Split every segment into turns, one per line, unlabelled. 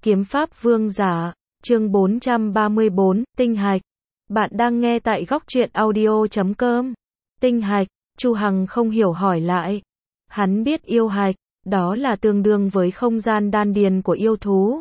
Kiếm pháp vương giả, chương 434, tinh hạch. Bạn đang nghe tại góc truyện audio.com. Tinh hạch, Chu Hằng không hiểu hỏi lại. Hắn biết yêu hạch, đó là tương đương với không gian đan điền của yêu thú.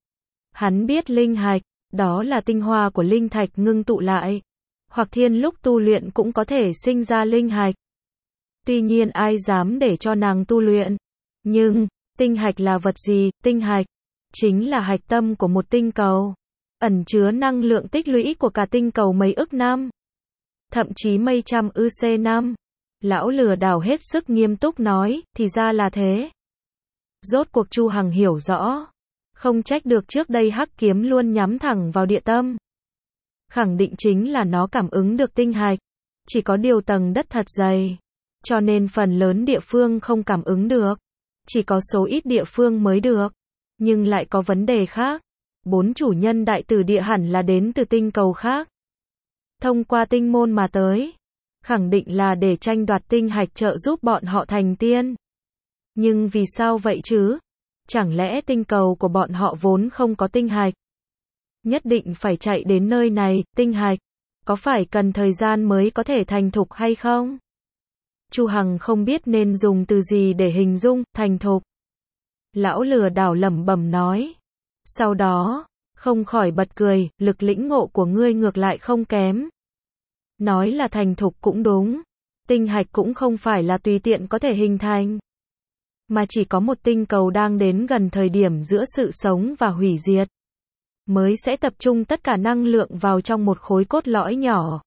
Hắn biết linh hạch, đó là tinh hoa của linh thạch ngưng tụ lại. Hoặc Thiên lúc tu luyện cũng có thể sinh ra linh hạch. Tuy nhiên ai dám để cho nàng tu luyện. Nhưng, tinh hạch là vật gì? Tinh hạch chính là hạch tâm của một tinh cầu, ẩn chứa năng lượng tích lũy của cả tinh cầu mấy ức năm, thậm chí mấy trăm UC năm. Lão lừa đảo hết sức nghiêm túc nói, thì ra là thế. Rốt cuộc Chu Hằng hiểu rõ, không trách được trước đây Hắc Kiếm luôn nhắm thẳng vào địa tâm. Khẳng định chính là nó cảm ứng được tinh hạch, chỉ có điều tầng đất thật dày, cho nên phần lớn địa phương không cảm ứng được, chỉ có số ít địa phương mới được. Nhưng lại có vấn đề khác. 4 chủ nhân đại tử địa hẳn là đến từ tinh cầu khác, thông qua tinh môn mà tới, khẳng định là để tranh đoạt tinh hạch trợ giúp bọn họ thành tiên. Nhưng vì sao vậy chứ? Chẳng lẽ tinh cầu của bọn họ vốn không có tinh hạch? Nhất định phải chạy đến nơi này, tinh hạch có phải cần thời gian mới có thể thành thục hay không? Chu Hằng không biết nên dùng từ gì để hình dung thành thục. Lão lừa đảo lẩm bẩm nói. Sau đó, không khỏi bật cười, lực lĩnh ngộ của ngươi ngược lại không kém. Nói là thành thục cũng đúng. Tinh hạch cũng không phải là tùy tiện có thể hình thành, mà chỉ có một tinh cầu đang đến gần thời điểm giữa sự sống và hủy diệt, mới sẽ tập trung tất cả năng lượng vào trong một khối cốt lõi nhỏ.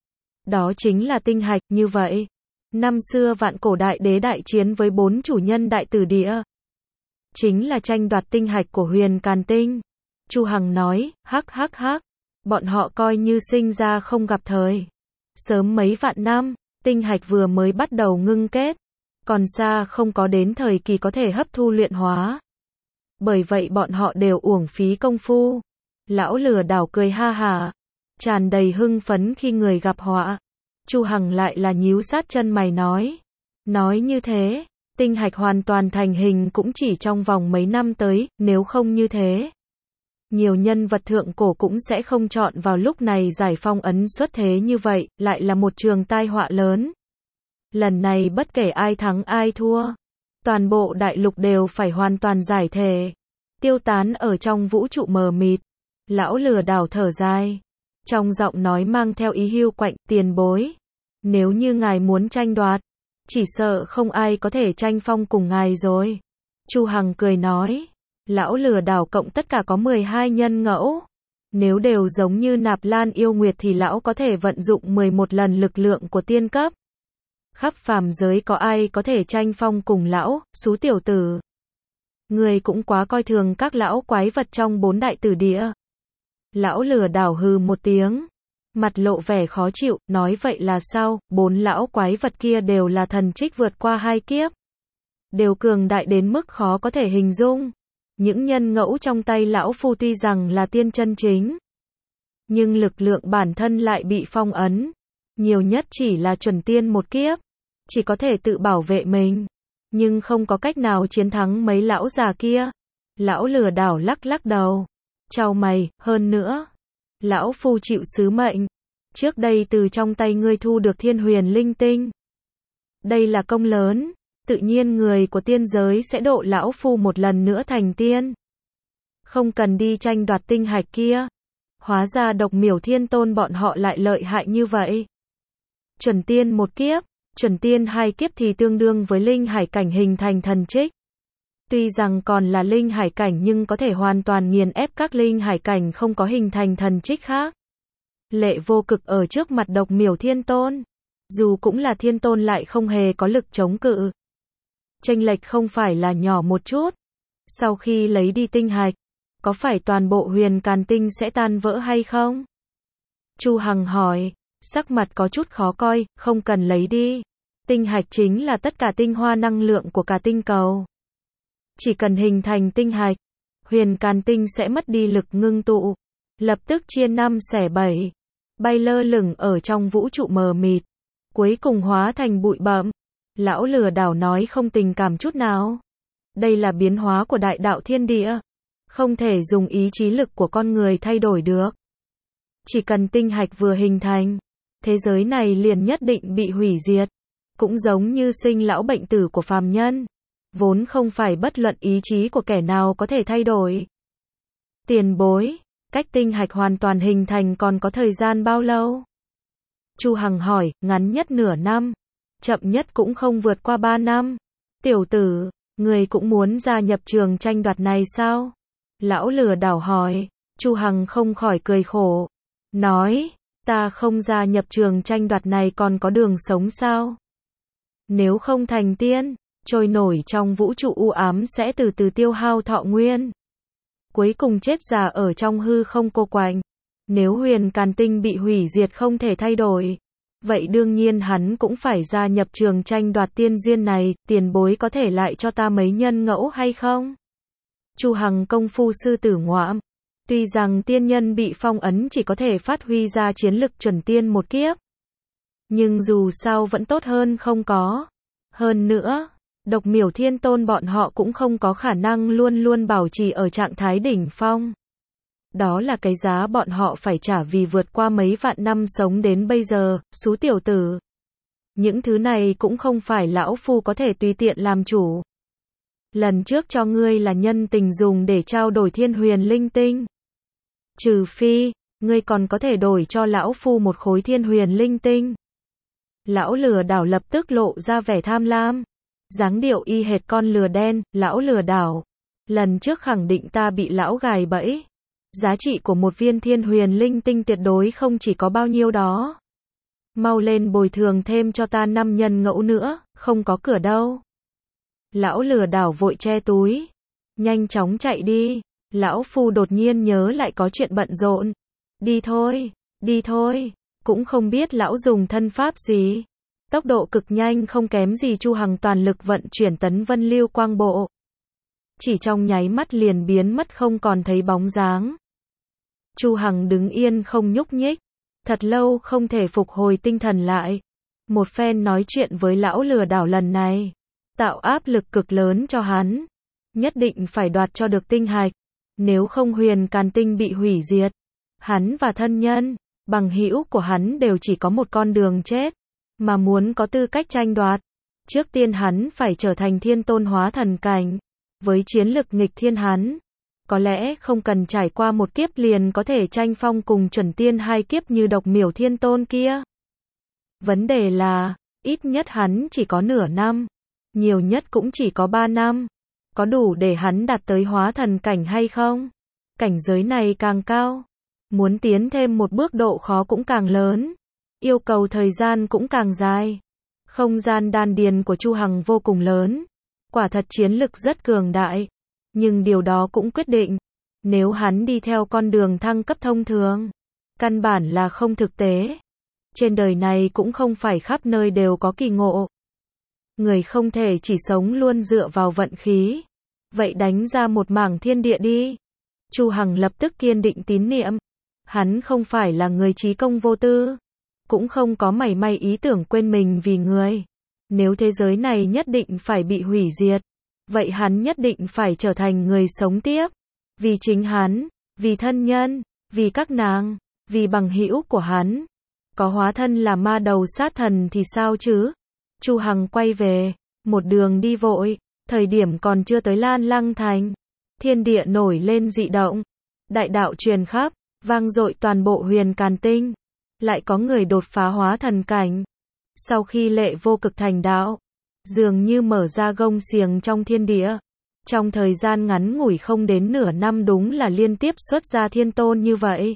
Đó chính là tinh hạch. Như vậy, năm xưa vạn cổ đại đế đại chiến với 4 chủ nhân đại tử địa, chính là tranh đoạt tinh hạch của Huyền Càn Tinh. Chu Hằng nói, hắc hắc hắc, bọn họ coi như sinh ra không gặp thời. Sớm mấy vạn năm, tinh hạch vừa mới bắt đầu ngưng kết, còn xa không có đến thời kỳ có thể hấp thu luyện hóa. Bởi vậy bọn họ đều uổng phí công phu. Lão lừa đảo cười ha hả, tràn đầy hưng phấn khi người gặp họa. Chu Hằng lại là nhíu sát chân mày nói như thế, tinh hạch hoàn toàn thành hình cũng chỉ trong vòng mấy năm tới, nếu không như thế, nhiều nhân vật thượng cổ cũng sẽ không chọn vào lúc này giải phong ấn xuất thế như vậy, lại là một trường tai họa lớn. Lần này bất kể ai thắng ai thua, toàn bộ đại lục đều phải hoàn toàn giải thể, tiêu tán ở trong vũ trụ mờ mịt. Lão lừa đảo thở dài, trong giọng nói mang theo ý hiu quạnh, tiền bối, nếu như ngài muốn tranh đoạt, chỉ sợ không ai có thể tranh phong cùng ngài rồi. Chu Hằng cười nói, lão lừa đảo cộng tất cả có 12 nhân ngẫu. Nếu đều giống như Nạp Lan yêu nguyệt thì lão có thể vận dụng 11 lần lực lượng của tiên cấp. Khắp phàm giới có ai có thể tranh phong cùng lão, xú tiểu tử. Người cũng quá coi thường các lão quái vật trong 4 đại tử địa. Lão lừa đảo hừ một tiếng, mặt lộ vẻ khó chịu, nói vậy là sao? 4 lão quái vật kia đều là thần trích vượt qua 2 kiếp, đều cường đại đến mức khó có thể hình dung. Những nhân ngẫu trong tay lão phu tuy rằng là tiên chân chính, nhưng lực lượng bản thân lại bị phong ấn, nhiều nhất chỉ là chuẩn tiên một kiếp, chỉ có thể tự bảo vệ mình, nhưng không có cách nào chiến thắng mấy lão già kia. Lão lừa đảo lắc lắc đầu, chau mày, hơn nữa, lão phu chịu sứ mệnh, trước đây từ trong tay ngươi thu được Thiên Huyền Linh Tinh. Đây là công lớn, tự nhiên người của tiên giới sẽ độ lão phu một lần nữa thành tiên. Không cần đi tranh đoạt tinh hạch kia. Hóa ra Độc Miểu Thiên Tôn bọn họ lại lợi hại như vậy. Chuẩn tiên một kiếp, chuẩn tiên 2 kiếp thì tương đương với linh hải cảnh hình thành thần trích. Tuy rằng còn là linh hải cảnh nhưng có thể hoàn toàn nghiền ép các linh hải cảnh không có hình thành thần trích khác. Lệ vô cực ở trước mặt Độc Miểu Thiên Tôn, dù cũng là thiên tôn lại không hề có lực chống cự. Chênh lệch không phải là nhỏ một chút. Sau khi lấy đi tinh hạch, có phải toàn bộ Huyền Càn Tinh sẽ tan vỡ hay không? Chu Hằng hỏi, sắc mặt có chút khó coi, không cần lấy đi. Tinh hạch chính là tất cả tinh hoa năng lượng của cả tinh cầu. Chỉ cần hình thành tinh hạch, Huyền Càn Tinh sẽ mất đi lực ngưng tụ, lập tức chia 5 xẻ 7, bay lơ lửng ở trong vũ trụ mờ mịt, cuối cùng hóa thành bụi bặm. Lão lừa đảo nói không tình cảm chút nào. Đây là biến hóa của đại đạo thiên địa, không thể dùng ý chí lực của con người thay đổi được. Chỉ cần tinh hạch vừa hình thành, thế giới này liền nhất định bị hủy diệt. Cũng giống như sinh lão bệnh tử của phàm nhân, vốn không phải bất luận ý chí của kẻ nào có thể thay đổi. Tiền bối, cách tinh hạch hoàn toàn hình thành còn có thời gian bao lâu? Chu Hằng hỏi, ngắn nhất nửa năm, chậm nhất cũng không vượt qua 3 năm. Tiểu tử, người cũng muốn gia nhập trường tranh đoạt này sao? Lão lừa đảo hỏi. Chu Hằng không khỏi cười khổ, nói, ta không gia nhập trường tranh đoạt này còn có đường sống sao? Nếu không thành tiên, trôi nổi trong vũ trụ u ám sẽ từ từ tiêu hao thọ nguyên, cuối cùng chết già ở trong hư không cô quạnh. Nếu huyền càn tinh bị hủy diệt không thể thay đổi, vậy đương nhiên hắn cũng phải gia nhập trường tranh đoạt tiên duyên này. Tiền bối có thể lại cho ta mấy nhân ngẫu hay không? Chu Hằng công phu sư tử ngoạm, tuy rằng tiên nhân bị phong ấn chỉ có thể phát huy ra chiến lực chuẩn tiên một kiếp, nhưng dù sao vẫn tốt hơn không có. Hơn nữa, Độc Miểu Thiên Tôn bọn họ cũng không có khả năng luôn luôn bảo trì ở trạng thái đỉnh phong. Đó là cái giá bọn họ phải trả vì vượt qua mấy vạn năm sống đến bây giờ. Xú tiểu tử, những thứ này cũng không phải lão phu có thể tùy tiện làm chủ. Lần trước cho ngươi là nhân tình dùng để trao đổi thiên huyền linh tinh. Trừ phi, ngươi còn có thể đổi cho lão phu một khối thiên huyền linh tinh. Lão lừa đảo lập tức lộ ra vẻ tham lam, dáng điệu y hệt con lừa đen. Lão lừa đảo, lần trước khẳng định ta bị lão gài bẫy. Giá trị của một viên thiên huyền linh tinh tuyệt đối không chỉ có bao nhiêu đó. Mau lên bồi thường thêm cho ta 5 nhân ngẫu nữa, không có cửa đâu. Lão lừa đảo vội che túi, nhanh chóng chạy đi. Lão phu đột nhiên nhớ lại có chuyện bận rộn. Đi thôi, cũng không biết lão dùng thân pháp gì. Tốc độ cực nhanh không kém gì Chu Hằng toàn lực vận chuyển Tấn Vân Lưu Quang Bộ. Chỉ trong nháy mắt liền biến mất không còn thấy bóng dáng. Chu Hằng đứng yên không nhúc nhích, thật lâu không thể phục hồi tinh thần lại. Một phen nói chuyện với lão lừa đảo lần này, tạo áp lực cực lớn cho hắn. Nhất định phải đoạt cho được tinh hạch, nếu không huyền càn tinh bị hủy diệt, hắn và thân nhân, bằng hữu của hắn đều chỉ có một con đường chết. Mà muốn có tư cách tranh đoạt, trước tiên hắn phải trở thành thiên tôn hóa thần cảnh. Với chiến lực nghịch thiên hắn, có lẽ không cần trải qua một kiếp liền có thể tranh phong cùng chuẩn tiên 2 kiếp như Độc Miểu Thiên Tôn kia. Vấn đề là, ít nhất hắn chỉ có nửa năm, nhiều nhất cũng chỉ có 3 năm. Có đủ để hắn đạt tới hóa thần cảnh hay không? Cảnh giới này càng cao, muốn tiến thêm một bước độ khó cũng càng lớn, yêu cầu thời gian cũng càng dài. Không gian đan điền của Chu Hằng vô cùng lớn, quả thật chiến lực rất cường đại, nhưng điều đó cũng quyết định, nếu hắn đi theo con đường thăng cấp thông thường, căn bản là không thực tế. Trên đời này cũng không phải khắp nơi đều có kỳ ngộ. Người không thể chỉ sống luôn dựa vào vận khí. Vậy đánh ra một mảng thiên địa đi. Chu Hằng lập tức kiên định tín niệm. Hắn không phải là người trí công vô tư, cũng không có mảy may ý tưởng quên mình vì người. Nếu thế giới này nhất định phải bị hủy diệt, vậy hắn nhất định phải trở thành người sống tiếp. Vì chính hắn, vì thân nhân, vì các nàng, vì bằng hữu của hắn. Có hóa thân là ma đầu sát thần thì sao chứ? Chu Hằng quay về, một đường đi vội, thời điểm còn chưa tới Lan Lăng Thành. Thiên địa nổi lên dị động, đại đạo truyền khắp, vang dội toàn bộ huyền càn tinh. Lại có người đột phá hóa thần cảnh. Sau khi Lệ Vô Cực thành đạo, dường như mở ra gông xiềng trong thiên địa. Trong thời gian ngắn ngủi không đến nửa năm đúng là liên tiếp xuất ra thiên tôn như vậy.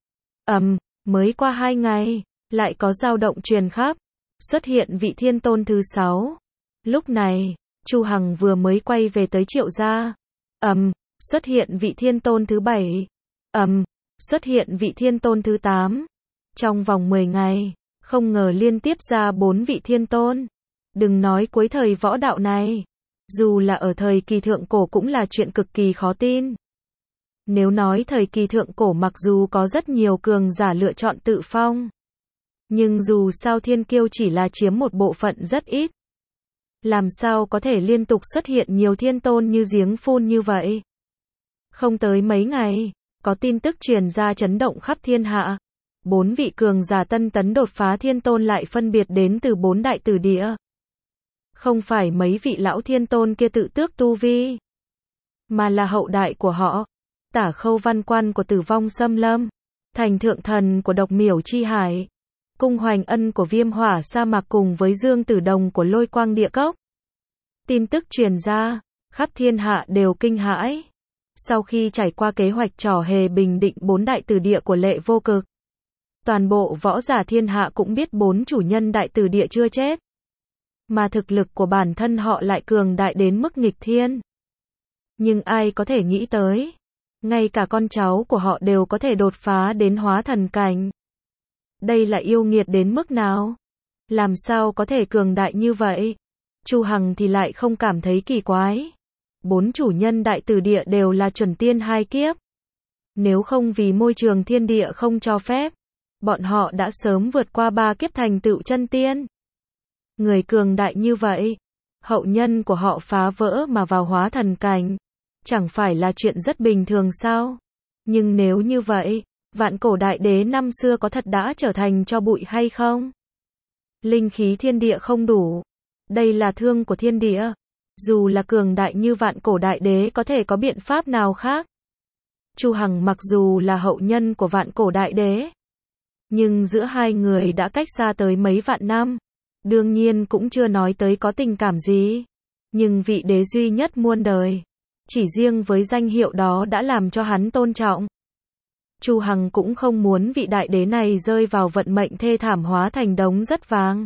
Mới qua 2 ngày, lại có dao động truyền khắp, xuất hiện vị thiên tôn thứ 6. Lúc này, Chu Hằng vừa mới quay về tới Triệu gia. Xuất hiện vị thiên tôn thứ 7. Xuất hiện vị thiên tôn thứ 8. Trong vòng 10 ngày, không ngờ liên tiếp ra 4 vị thiên tôn. Đừng nói cuối thời võ đạo này, dù là ở thời kỳ thượng cổ cũng là chuyện cực kỳ khó tin. Nếu nói thời kỳ thượng cổ mặc dù có rất nhiều cường giả lựa chọn tự phong, nhưng dù sao thiên kiêu chỉ là chiếm một bộ phận rất ít. Làm sao có thể liên tục xuất hiện nhiều thiên tôn như giếng phun như vậy? Không tới mấy ngày, có tin tức truyền ra chấn động khắp thiên hạ. 4 vị cường giả tân tấn đột phá thiên tôn lại phân biệt đến từ 4 đại tử địa. Không phải mấy vị lão thiên tôn kia tự tước tu vi, mà là hậu đại của họ. Tả Khâu Văn Quan của Tử Vong Xâm Lâm, Thành Thượng Thần của Độc Miểu Chi Hải, Cung Hoành Ân của Viêm Hỏa Sa Mạc cùng với Dương Tử Đồng của Lôi Quang Địa Cốc. Tin tức truyền ra, khắp thiên hạ đều kinh hãi. Sau khi trải qua kế hoạch trò hề bình định 4 đại tử địa của Lệ Vô Cực, toàn bộ võ giả thiên hạ cũng biết 4 chủ nhân đại tử địa chưa chết. Mà thực lực của bản thân họ lại cường đại đến mức nghịch thiên. Nhưng ai có thể nghĩ tới, ngay cả con cháu của họ đều có thể đột phá đến hóa thần cảnh. Đây là yêu nghiệt đến mức nào? Làm sao có thể cường đại như vậy? Chu Hằng thì lại không cảm thấy kỳ quái. 4 chủ nhân đại tử địa đều là chuẩn tiên 2 kiếp. Nếu không vì môi trường thiên địa không cho phép, bọn họ đã sớm vượt qua 3 kiếp thành tựu chân tiên. Người cường đại như vậy, hậu nhân của họ phá vỡ mà vào hóa thần cảnh, chẳng phải là chuyện rất bình thường sao? Nhưng nếu như vậy, vạn cổ đại đế năm xưa có thật đã trở thành tro bụi hay không? Linh khí thiên địa không đủ. Đây là thương của thiên địa. Dù là cường đại như vạn cổ đại đế có thể có biện pháp nào khác? Chu Hằng mặc dù là hậu nhân của vạn cổ đại đế, nhưng giữa hai người đã cách xa tới mấy vạn năm. Đương nhiên cũng chưa nói tới có tình cảm gì. Nhưng vị đế duy nhất muôn đời, chỉ riêng với danh hiệu đó đã làm cho hắn tôn trọng. Chu Hằng cũng không muốn vị đại đế này rơi vào vận mệnh thê thảm hóa thành đống đất vàng.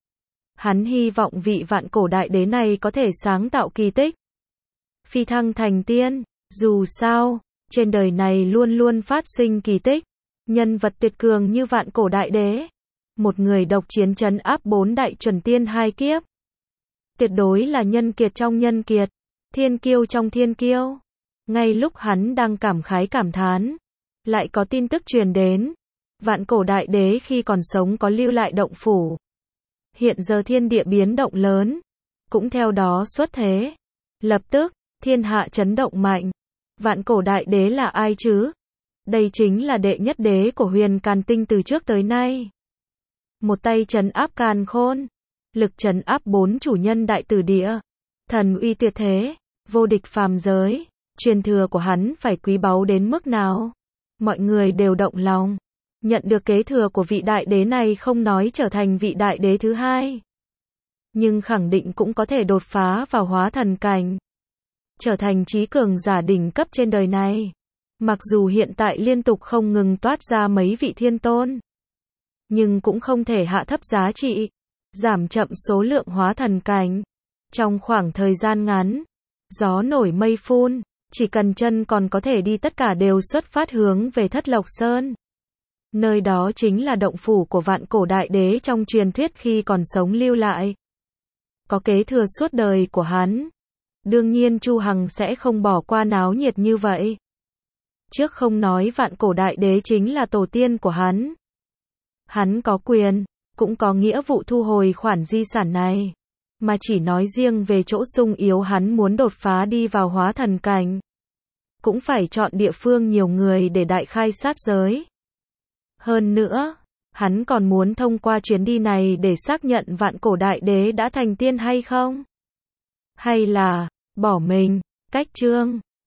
Hắn hy vọng vị vạn cổ đại đế này có thể sáng tạo kỳ tích, phi thăng thành tiên. Dù sao, trên đời này luôn luôn phát sinh kỳ tích. Nhân vật tuyệt cường như vạn cổ đại đế, một người độc chiến trấn áp 4 đại chuẩn tiên 2 kiếp, tuyệt đối là nhân kiệt trong nhân kiệt, thiên kiêu trong thiên kiêu. Ngay lúc hắn đang cảm khái cảm thán, lại có tin tức truyền đến. Vạn cổ đại đế khi còn sống có lưu lại động phủ. Hiện giờ thiên địa biến động lớn, cũng theo đó xuất thế. Lập tức, thiên hạ chấn động mạnh. Vạn cổ đại đế là ai chứ? Đây chính là đệ nhất đế của Huyền Càn Tinh từ trước tới nay. Một tay trấn áp càn khôn, lực trấn áp 4 chủ nhân đại tử địa, thần uy tuyệt thế, vô địch phàm giới. Truyền thừa của hắn phải quý báu đến mức nào? Mọi người đều động lòng. Nhận được kế thừa của vị đại đế này không nói trở thành vị đại đế thứ hai, nhưng khẳng định cũng có thể đột phá vào hóa thần cảnh, trở thành trí cường giả đỉnh cấp trên đời này. Mặc dù hiện tại liên tục không ngừng toát ra mấy vị thiên tôn, nhưng cũng không thể hạ thấp giá trị, giảm chậm số lượng hóa thần cảnh. Trong khoảng thời gian ngắn, gió nổi mây phun, chỉ cần chân còn có thể đi tất cả đều xuất phát hướng về Thất Lộc Sơn. Nơi đó chính là động phủ của vạn cổ đại đế trong truyền thuyết khi còn sống lưu lại. Có kế thừa suốt đời của hắn. Đương nhiên Chu Hằng sẽ không bỏ qua náo nhiệt như vậy. Trước không nói vạn cổ đại đế chính là tổ tiên của hắn. Hắn có quyền, cũng có nghĩa vụ thu hồi khoản di sản này. Mà chỉ nói riêng về chỗ sung yếu hắn muốn đột phá đi vào hóa thần cảnh, cũng phải chọn địa phương nhiều người để đại khai sát giới. Hơn nữa, hắn còn muốn thông qua chuyến đi này để xác nhận vạn cổ đại đế đã thành tiên hay không? Hay là bỏ mình, cách chương